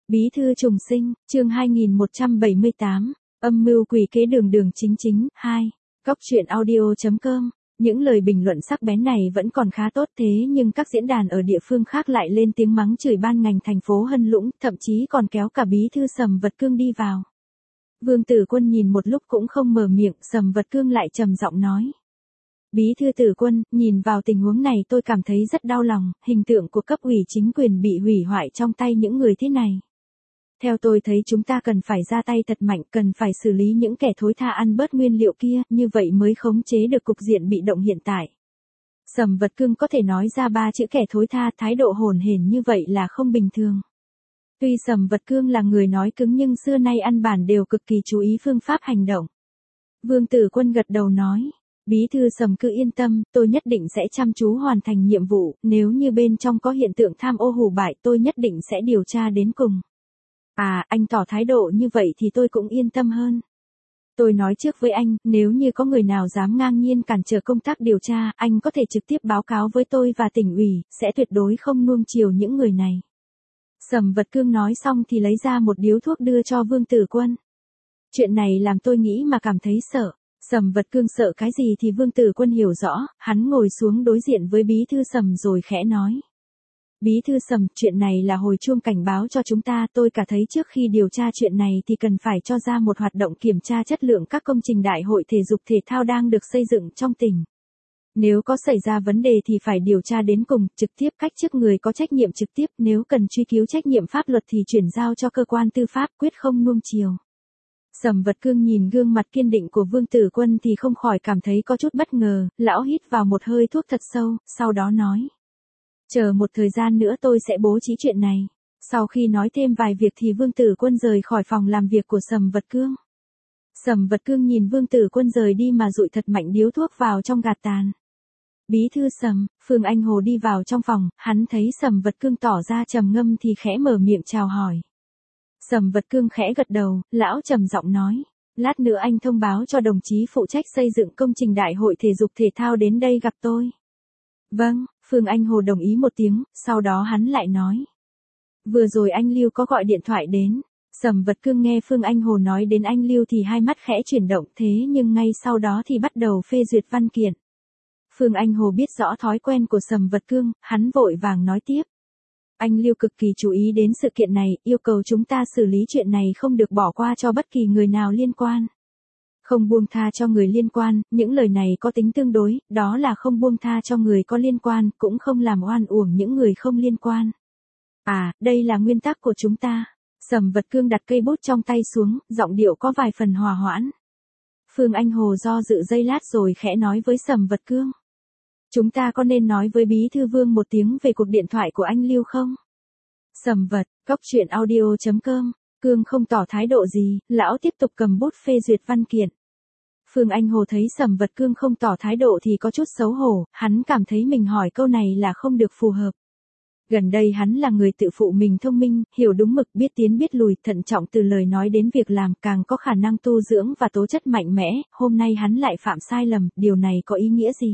Bí thư trùng sinh, chương 2178, âm mưu quỷ kế đường đường chính chính, 2. Cóc truyện audio.com. Những lời bình luận sắc bén này vẫn còn khá tốt thế nhưng các diễn đàn ở địa phương khác lại lên tiếng mắng chửi ban ngành thành phố Hân Lũng, thậm chí còn kéo cả bí thư Sầm Vật Cương đi vào. Vương Tử Quân nhìn một lúc cũng không mở miệng, Sầm Vật Cương lại trầm giọng nói. Bí thư Tử Quân, nhìn vào tình huống này tôi cảm thấy rất đau lòng, hình tượng của cấp ủy chính quyền bị hủy hoại trong tay những người thế này. Theo tôi thấy chúng ta cần phải ra tay thật mạnh, cần phải xử lý những kẻ thối tha ăn bớt nguyên liệu kia, như vậy mới khống chế được cục diện bị động hiện tại. Sầm Vật Cương có thể nói ra 3 chữ kẻ thối tha, thái độ hồn hển như vậy là không bình thường. Tuy Sầm Vật Cương là người nói cứng nhưng xưa nay ăn bản đều cực kỳ chú ý phương pháp hành động. Vương Tử Quân gật đầu nói. Bí thư Sầm cứ yên tâm, tôi nhất định sẽ chăm chú hoàn thành nhiệm vụ, nếu như bên trong có hiện tượng tham ô hủ bại tôi nhất định sẽ điều tra đến cùng. À, anh tỏ thái độ như vậy thì tôi cũng yên tâm hơn. Tôi nói trước với anh, nếu như có người nào dám ngang nhiên cản trở công tác điều tra, anh có thể trực tiếp báo cáo với tôi và tỉnh ủy, sẽ tuyệt đối không nuông chiều những người này. Sầm Vật Cương nói xong thì lấy ra một điếu thuốc đưa cho Vương Tử Quân. Chuyện này làm tôi nghĩ mà cảm thấy sợ. Sầm Vật Cương sợ cái gì thì Vương Tử Quân hiểu rõ, hắn ngồi xuống đối diện với bí thư Sầm rồi khẽ nói. Bí thư Sầm, chuyện này là hồi chuông cảnh báo cho chúng ta, tôi cả thấy trước khi điều tra chuyện này thì cần phải cho ra một hoạt động kiểm tra chất lượng các công trình đại hội thể dục thể thao đang được xây dựng trong tỉnh. Nếu có xảy ra vấn đề thì phải điều tra đến cùng, trực tiếp cách chức người có trách nhiệm trực tiếp, nếu cần truy cứu trách nhiệm pháp luật thì chuyển giao cho cơ quan tư pháp, quyết không nuông chiều. Sầm Vật Cương nhìn gương mặt kiên định của Vương Tử Quân thì không khỏi cảm thấy có chút bất ngờ, lão hít vào một hơi thuốc thật sâu, sau đó nói. Chờ một thời gian nữa tôi sẽ bố trí chuyện này. Sau khi nói thêm vài việc thì Vương Tử Quân rời khỏi phòng làm việc của Sầm Vật Cương. Sầm Vật Cương nhìn Vương Tử Quân rời đi mà dụi thật mạnh điếu thuốc vào trong gạt tàn. Bí thư Sầm, Phương Anh Hồ đi vào trong phòng, hắn thấy Sầm Vật Cương tỏ ra trầm ngâm thì khẽ mở miệng chào hỏi. Sầm Vật Cương khẽ gật đầu, lão trầm giọng nói, lát nữa anh thông báo cho đồng chí phụ trách xây dựng công trình đại hội thể dục thể thao đến đây gặp tôi. Vâng, Phương Anh Hồ đồng ý một tiếng, sau đó hắn lại nói. Vừa rồi anh Lưu có gọi điện thoại đến. Sầm Vật Cương nghe Phương Anh Hồ nói đến anh Lưu thì hai mắt khẽ chuyển động thế nhưng ngay sau đó thì bắt đầu phê duyệt văn kiện. Phương Anh Hồ biết rõ thói quen của Sầm Vật Cương, hắn vội vàng nói tiếp. Anh Lưu cực kỳ chú ý đến sự kiện này, yêu cầu chúng ta xử lý chuyện này không được bỏ qua cho bất kỳ người nào liên quan. Không buông tha cho người liên quan, những lời này có tính tương đối, đó là không buông tha cho người có liên quan, cũng không làm oan uổng những người không liên quan. À, đây là nguyên tắc của chúng ta. Sầm Vật Cương đặt cây bút trong tay xuống, giọng điệu có vài phần hòa hoãn. Phương Anh Hồ do dự giây lát rồi khẽ nói với Sầm Vật Cương. Chúng ta có nên nói với Bí thư Vương một tiếng về cuộc điện thoại của anh Lưu không? Sầm Vật, cóc truyện audio.com. Cương không tỏ thái độ gì, lão tiếp tục cầm bút phê duyệt văn kiện. Phương Anh Hồ thấy Sầm Vật Cương không tỏ thái độ thì có chút xấu hổ, hắn cảm thấy mình hỏi câu này là không được phù hợp. Gần đây hắn là người tự phụ mình thông minh, hiểu đúng mực, biết tiến biết lùi, thận trọng từ lời nói đến việc làm, càng có khả năng tu dưỡng và tố chất mạnh mẽ, hôm nay hắn lại phạm sai lầm, điều này có ý nghĩa gì?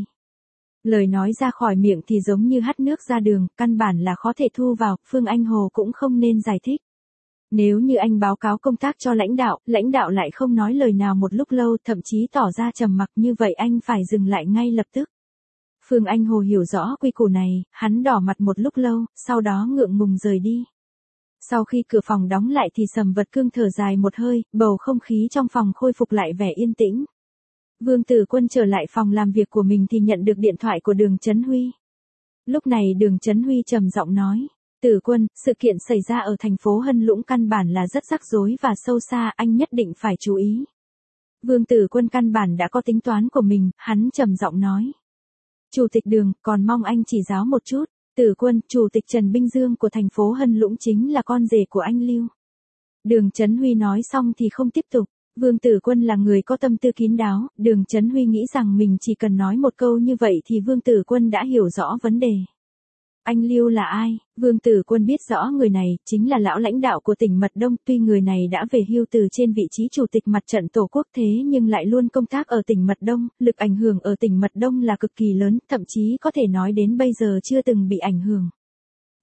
Lời nói ra khỏi miệng thì giống như hắt nước ra đường, căn bản là khó thể thu vào, Phương Anh Hồ cũng không nên giải thích. Nếu như anh báo cáo công tác cho lãnh đạo lại không nói lời nào một lúc lâu, thậm chí tỏ ra trầm mặc, như vậy anh phải dừng lại ngay lập tức. Phương Anh Hồ hiểu rõ quy củ này, hắn đỏ mặt một lúc lâu, sau đó ngượng ngùng rời đi. Sau khi cửa phòng đóng lại thì Sầm Vật Cương thở dài một hơi, bầu không khí trong phòng khôi phục lại vẻ yên tĩnh. Vương Tử Quân trở lại phòng làm việc của mình thì nhận được điện thoại của Đường Chấn Huy. Lúc này Đường Chấn Huy trầm giọng nói. Tử Quân, sự kiện xảy ra ở thành phố Hân Lũng căn bản là rất rắc rối và sâu xa, anh nhất định phải chú ý. Vương Tử Quân căn bản đã có tính toán của mình, hắn trầm giọng nói. Chủ tịch Đường, còn mong anh chỉ giáo một chút. Tử Quân, Chủ tịch Trần Binh Dương của thành phố Hân Lũng chính là con rể của anh Lưu. Đường Chấn Huy nói xong thì không tiếp tục. Vương Tử Quân là người có tâm tư kín đáo, Đường Chấn Huy nghĩ rằng mình chỉ cần nói một câu như vậy thì Vương Tử Quân đã hiểu rõ vấn đề. Anh Lưu là ai? Vương Tử Quân biết rõ người này, chính là lão lãnh đạo của tỉnh Mật Đông, tuy người này đã về hưu từ trên vị trí chủ tịch mặt trận Tổ quốc thế nhưng lại luôn công tác ở tỉnh Mật Đông, lực ảnh hưởng ở tỉnh Mật Đông là cực kỳ lớn, thậm chí có thể nói đến bây giờ chưa từng bị ảnh hưởng.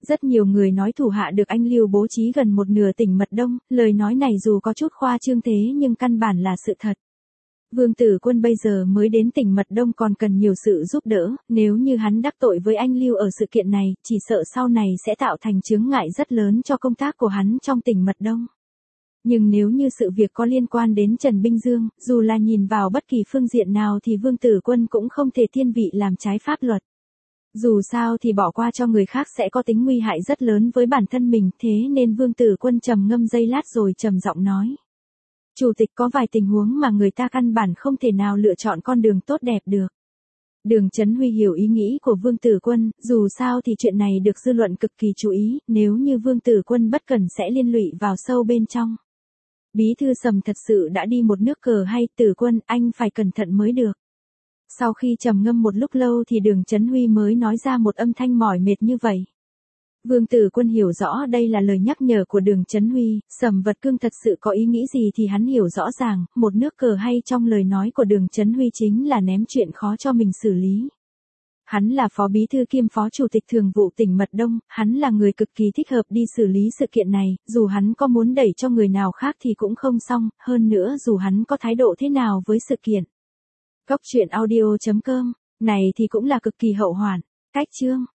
Rất nhiều người nói thủ hạ được anh Lưu bố trí gần một nửa tỉnh Mật Đông, lời nói này dù có chút khoa trương thế nhưng căn bản là sự thật. Vương Tử Quân bây giờ mới đến tỉnh Mật Đông còn cần nhiều sự giúp đỡ, nếu như hắn đắc tội với anh Lưu ở sự kiện này, chỉ sợ sau này sẽ tạo thành chướng ngại rất lớn cho công tác của hắn trong tỉnh Mật Đông. Nhưng nếu như sự việc có liên quan đến Trần Binh Dương, dù là nhìn vào bất kỳ phương diện nào thì Vương Tử Quân cũng không thể thiên vị làm trái pháp luật. Dù sao thì bỏ qua cho người khác sẽ có tính nguy hại rất lớn với bản thân mình, thế nên Vương Tử Quân trầm ngâm giây lát rồi trầm giọng nói. Chủ tịch, có vài tình huống mà người ta căn bản không thể nào lựa chọn con đường tốt đẹp được. Đường Chấn Huy hiểu ý nghĩ của Vương Tử Quân, dù sao thì chuyện này được dư luận cực kỳ chú ý, nếu như Vương Tử Quân bất cẩn sẽ liên lụy vào sâu bên trong. Bí thư Sầm thật sự đã đi một nước cờ hay, Tử Quân, anh phải cẩn thận mới được. Sau khi trầm ngâm một lúc lâu thì Đường Chấn Huy mới nói ra một âm thanh mỏi mệt như vậy. Vương Tử Quân hiểu rõ đây là lời nhắc nhở của Đường Chấn Huy, Sầm Vật Cương thật sự có ý nghĩ gì thì hắn hiểu rõ ràng, một nước cờ hay trong lời nói của Đường Chấn Huy chính là ném chuyện khó cho mình xử lý. Hắn là phó bí thư kiêm phó chủ tịch thường vụ tỉnh Mật Đông, hắn là người cực kỳ thích hợp đi xử lý sự kiện này, dù hắn có muốn đẩy cho người nào khác thì cũng không xong, hơn nữa dù hắn có thái độ thế nào với sự kiện. Cóc truyện audio.com, này thì cũng là cực kỳ hậu hoạn. Cách chương